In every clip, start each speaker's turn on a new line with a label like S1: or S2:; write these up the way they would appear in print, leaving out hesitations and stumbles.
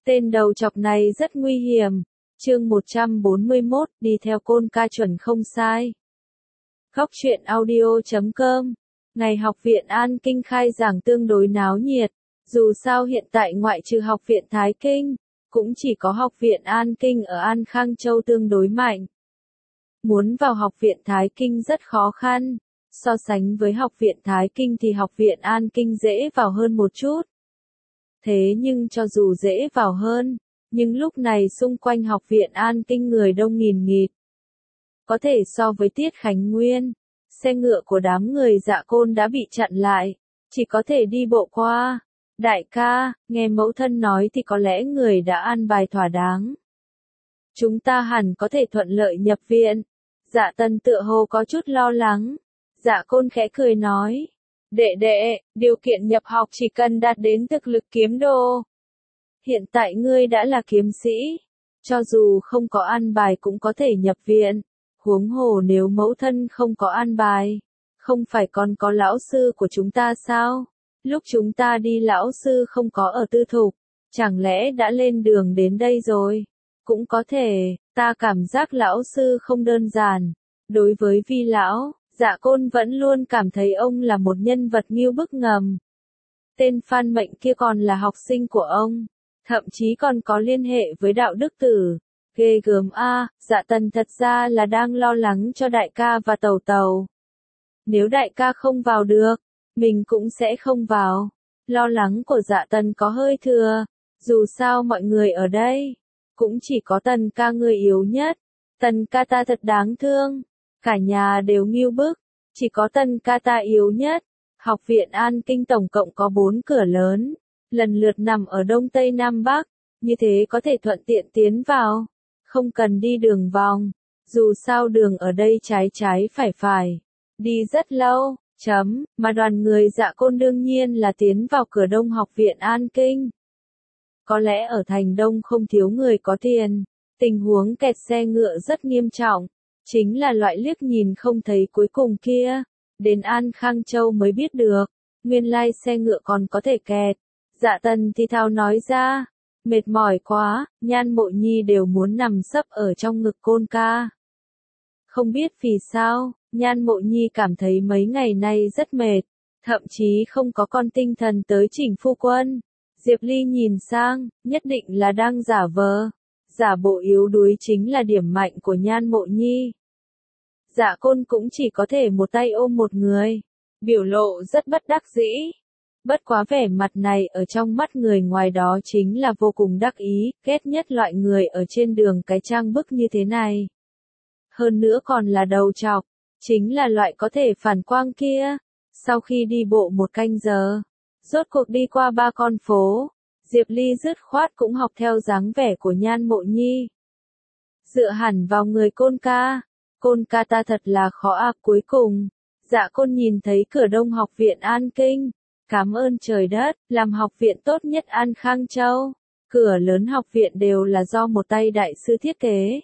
S1: Tên đầu chọc này rất nguy hiểm. Chương 141, đi theo Côn Ca chuẩn không sai. Góc truyện audio.com. Ngày học viện An Kinh khai giảng tương đối náo nhiệt. Dù sao hiện tại ngoại trừ học viện Thái Kinh, cũng chỉ có học viện An Kinh ở An Khang Châu tương đối mạnh. Muốn vào học viện Thái Kinh rất khó khăn. So sánh với học viện Thái Kinh thì học viện An Kinh dễ vào hơn một chút. Thế nhưng cho dù dễ vào hơn, nhưng lúc này xung quanh học viện An Kinh người đông nghìn nghịt. Có thể so với Tiết Khánh Nguyên, xe ngựa của đám người Dạ Côn đã bị chặn lại, chỉ có thể đi bộ qua. Đại ca, nghe mẫu thân nói thì có lẽ người đã an bài thỏa đáng. Chúng ta hẳn có thể thuận lợi nhập viện. Dạ Tần tựa hồ có chút lo lắng. Dạ Côn khẽ cười nói. Đệ, điều kiện nhập học chỉ cần đạt đến thực lực kiếm đô. Hiện tại ngươi đã là kiếm sĩ, cho dù không có an bài cũng có thể nhập viện. Huống hồ nếu mẫu thân không có an bài, không phải còn có lão sư của chúng ta sao? Lúc chúng ta đi lão sư không có ở tư thục, chẳng lẽ đã lên đường đến đây rồi? Cũng có thể, ta cảm giác lão sư không đơn giản. Đối với Vi lão, Dạ Côn vẫn luôn cảm thấy ông là một nhân vật nghiêu bức ngầm. Tên Phan Mệnh kia còn là học sinh của ông, thậm chí còn có liên hệ với đạo đức tử. Ghê gớm a, Dạ Tần thật ra là đang lo lắng cho đại ca và Tàu Tàu. Nếu đại ca không vào được, mình cũng sẽ không vào. Lo lắng của Dạ Tần có hơi thừa, dù sao mọi người ở đây, cũng chỉ có Tần ca người yếu nhất. Tần ca ta thật đáng thương, cả nhà đều nghiêu bức, chỉ có Tần ca ta yếu nhất. Học viện An Kinh tổng cộng có 4 cửa lớn, lần lượt nằm ở Đông Tây Nam Bắc, như thế có thể thuận tiện tiến vào, không cần đi đường vòng, dù sao đường ở đây trái phải, đi rất lâu, mà đoàn người Dạ Côn đương nhiên là tiến vào cửa Đông học viện An Kinh. Có lẽ ở thành Đông không thiếu người có tiền, tình huống kẹt xe ngựa rất nghiêm trọng, chính là loại liếc nhìn không thấy cuối cùng kia. Đến An Khang Châu mới biết được, nguyên lai xe ngựa còn có thể kẹt. Dạ Tần thì thào nói ra, mệt mỏi quá, Nhan Mộ Nhi đều muốn nằm sấp ở trong ngực Côn ca. Không biết vì sao, Nhan Mộ Nhi cảm thấy mấy ngày nay rất mệt, thậm chí không có con tinh thần tới chỉnh phu quân. Diệp Ly nhìn sang, nhất định là đang giả vờ. Giả bộ yếu đuối chính là điểm mạnh của Nhan Mộ Nhi. Dạ Côn cũng chỉ có thể một tay ôm một người, biểu lộ rất bất đắc dĩ. Bất quá vẻ mặt này ở trong mắt người ngoài đó chính là vô cùng đắc ý, ghét nhất loại người ở trên đường cái trang bức như thế này. Hơn nữa còn là đầu trọc, chính là loại có thể phản quang kia. Sau khi đi bộ một canh giờ, rốt cuộc đi qua 3 con phố, Diệp Ly dứt khoát cũng học theo dáng vẻ của Nhan Mộ Nhi. Dựa hẳn vào người Côn ca. Côn ca ta thật là khó ác cuối cùng. Dạ Côn nhìn thấy cửa Đông học viện An Kinh. Cảm ơn trời đất, làm học viện tốt nhất An Khang Châu. Cửa lớn học viện đều là do một tay đại sư thiết kế.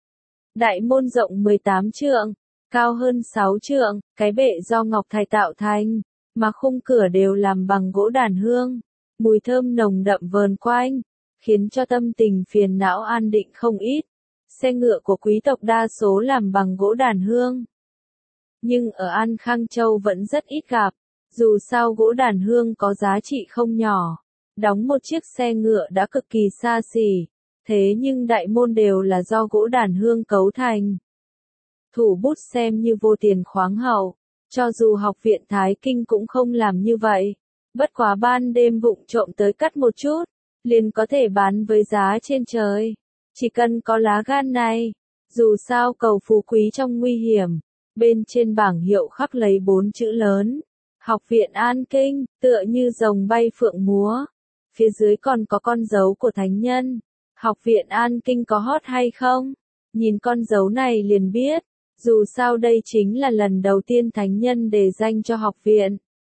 S1: Đại môn rộng 18 trượng, cao hơn 6 trượng, cái bệ do ngọc thạch tạo thành, mà khung cửa đều làm bằng gỗ đàn hương. Mùi thơm nồng đậm vờn quanh, khiến cho tâm tình phiền não an định không ít. Xe ngựa của quý tộc đa số làm bằng gỗ đàn hương. Nhưng ở An Khang Châu vẫn rất ít gặp, dù sao gỗ đàn hương có giá trị không nhỏ. Đóng một chiếc xe ngựa đã cực kỳ xa xỉ, thế nhưng đại môn đều là do gỗ đàn hương cấu thành. Thủ bút xem như vô tiền khoáng hậu, cho dù học viện Thái Kinh cũng không làm như vậy. Bất quá ban đêm vụng trộm tới cắt một chút, liền có thể bán với giá trên trời. Chỉ cần có lá gan này, dù sao cầu phú quý trong nguy hiểm, bên trên bảng hiệu khắc lấy 4 chữ lớn. Học viện An Kinh, tựa như rồng bay phượng múa. Phía dưới còn có con dấu của thánh nhân. Học viện An Kinh có hot hay không? Nhìn con dấu này liền biết, dù sao đây chính là lần đầu tiên thánh nhân đề danh cho học viện.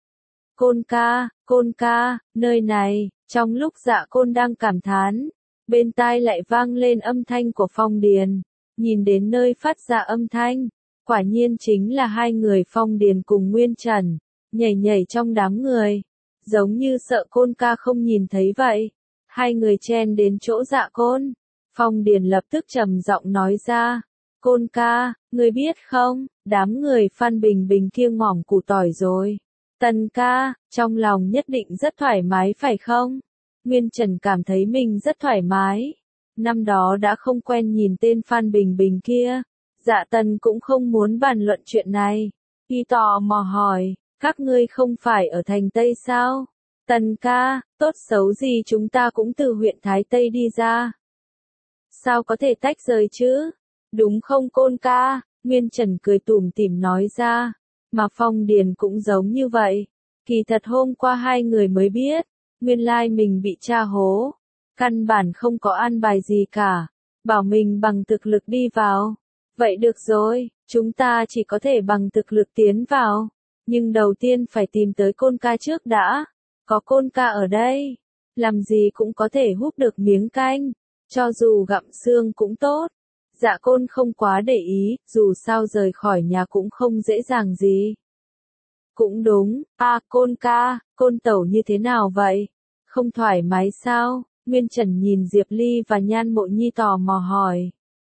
S1: Côn ca, nơi này, trong lúc Dạ Côn đang cảm thán, bên tai lại vang lên âm thanh của Phong Điền. Nhìn đến nơi phát ra âm thanh, quả nhiên chính là hai người Phong Điền cùng Nguyên Trần, nhảy trong đám người, giống như sợ Côn ca không nhìn thấy vậy. Hai người chen đến chỗ Dạ Côn. Phong Điền lập tức trầm giọng nói ra. Côn ca, ngươi biết không, đám người Phan Bình Bình kia ngỏm củ tỏi rồi. Tần ca, trong lòng nhất định rất thoải mái phải không? Nguyên Trần cảm thấy mình rất thoải mái. Năm đó đã không quen nhìn tên Phan Bình Bình kia. Dạ Tần cũng không muốn bàn luận chuyện này. Y tò mò hỏi, các ngươi không phải ở thành Tây sao? Tần ca, tốt xấu gì chúng ta cũng từ huyện Thái Tây đi ra. Sao có thể tách rời chứ? Đúng không Côn ca? Nguyên Trần cười tủm tỉm nói ra. Mà Phong Điền cũng giống như vậy. Kỳ thật hôm qua hai người mới biết. Nguyên lai mình bị tra hố. Căn bản không có an bài gì cả. Bảo mình bằng thực lực đi vào. Vậy được rồi, chúng ta chỉ có thể bằng thực lực tiến vào. Nhưng đầu tiên phải tìm tới Côn ca trước đã. Có Côn ca ở đây. Làm gì cũng có thể húp được miếng canh. Cho dù gặm xương cũng tốt. Dạ Côn không quá để ý, dù sao rời khỏi nhà cũng không dễ dàng gì. Cũng đúng, Côn ca, Côn tẩu như thế nào vậy? Không thoải mái sao? Nguyên Trần nhìn Diệp Ly và Nhan Mộ Nhi tò mò hỏi.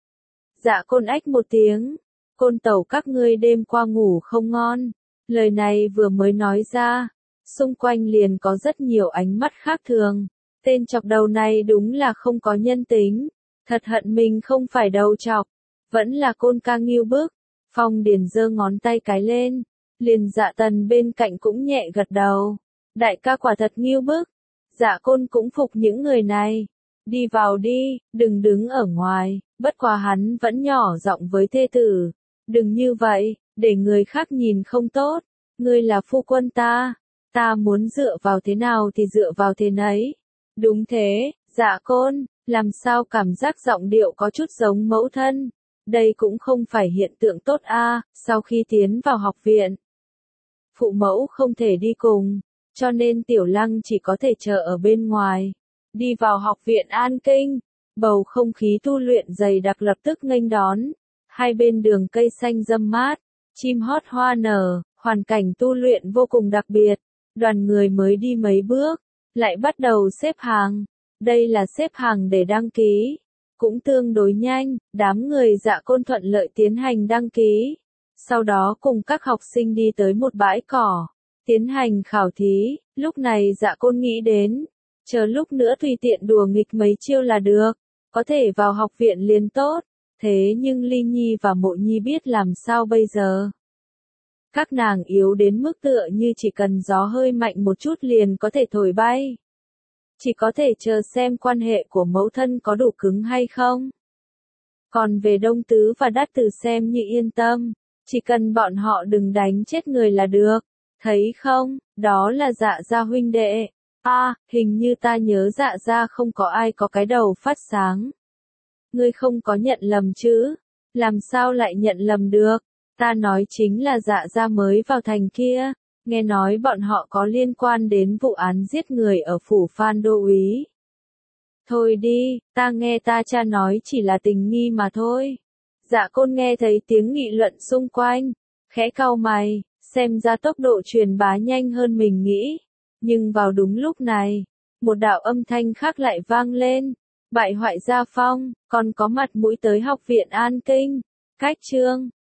S1: Dạ Côn ách một tiếng. Côn tẩu các ngươi đêm qua ngủ không ngon. Lời này vừa mới nói ra. Xung quanh liền có rất nhiều ánh mắt khác thường. Tên chọc đầu này đúng là không có nhân tính. Thật hận mình không phải đầu chọc. Vẫn là Côn ca nghiêu bức. Phong Điền giơ ngón tay cái lên. Liền Dạ Tần bên cạnh cũng nhẹ gật đầu. Đại ca quả thật nghiêu bức. Dạ Côn cũng phục những người này. Đi vào đi, đừng đứng ở ngoài. Bất quá hắn vẫn nhỏ giọng với thê tử. Đừng như vậy, để người khác nhìn không tốt. Ngươi là phu quân ta. Ta muốn dựa vào thế nào thì dựa vào thế nấy. Đúng thế, Dạ Côn, làm sao cảm giác giọng điệu có chút giống mẫu thân. Đây cũng không phải hiện tượng tốt sau khi tiến vào học viện. Phụ mẫu không thể đi cùng, cho nên Tiểu Lăng chỉ có thể chờ ở bên ngoài. Đi vào học viện An Kinh, bầu không khí tu luyện dày đặc lập tức nghênh đón. Hai bên đường cây xanh râm mát, chim hót hoa nở, hoàn cảnh tu luyện vô cùng đặc biệt. Đoàn người mới đi mấy bước, lại bắt đầu xếp hàng. Đây là xếp hàng để đăng ký. Cũng tương đối nhanh, đám người Dạ Côn thuận lợi tiến hành đăng ký. Sau đó cùng các học sinh đi tới một bãi cỏ, tiến hành khảo thí. Lúc này Dạ Côn nghĩ đến, chờ lúc nữa tùy tiện đùa nghịch mấy chiêu là được, có thể vào học viện liền tốt. Thế nhưng Ly Nhi và Mộ Nhi biết làm sao bây giờ? Các nàng yếu đến mức tựa như chỉ cần gió hơi mạnh một chút liền có thể thổi bay. Chỉ có thể chờ xem quan hệ của mẫu thân có đủ cứng hay không. Còn về Đông Tứ và Đát Tử xem như yên tâm, chỉ cần bọn họ đừng đánh chết người là được. Thấy không, đó là Dạ gia huynh đệ. Hình như ta nhớ Dạ gia không có ai có cái đầu phát sáng. Ngươi không có nhận lầm chứ? Làm sao lại nhận lầm được? Ta nói chính là Dạ gia mới vào thành kia. Nghe nói bọn họ có liên quan đến vụ án giết người ở phủ Phan Đô úy. Thôi đi, ta nghe ta cha nói chỉ là tình nghi mà thôi. Dạ Côn nghe thấy tiếng nghị luận xung quanh, khẽ cau mày, xem ra tốc độ truyền bá nhanh hơn mình nghĩ. Nhưng vào đúng lúc này, một đạo âm thanh khác lại vang lên. Bại hoại gia phong, còn có mặt mũi tới học viện An Kinh. Cách chương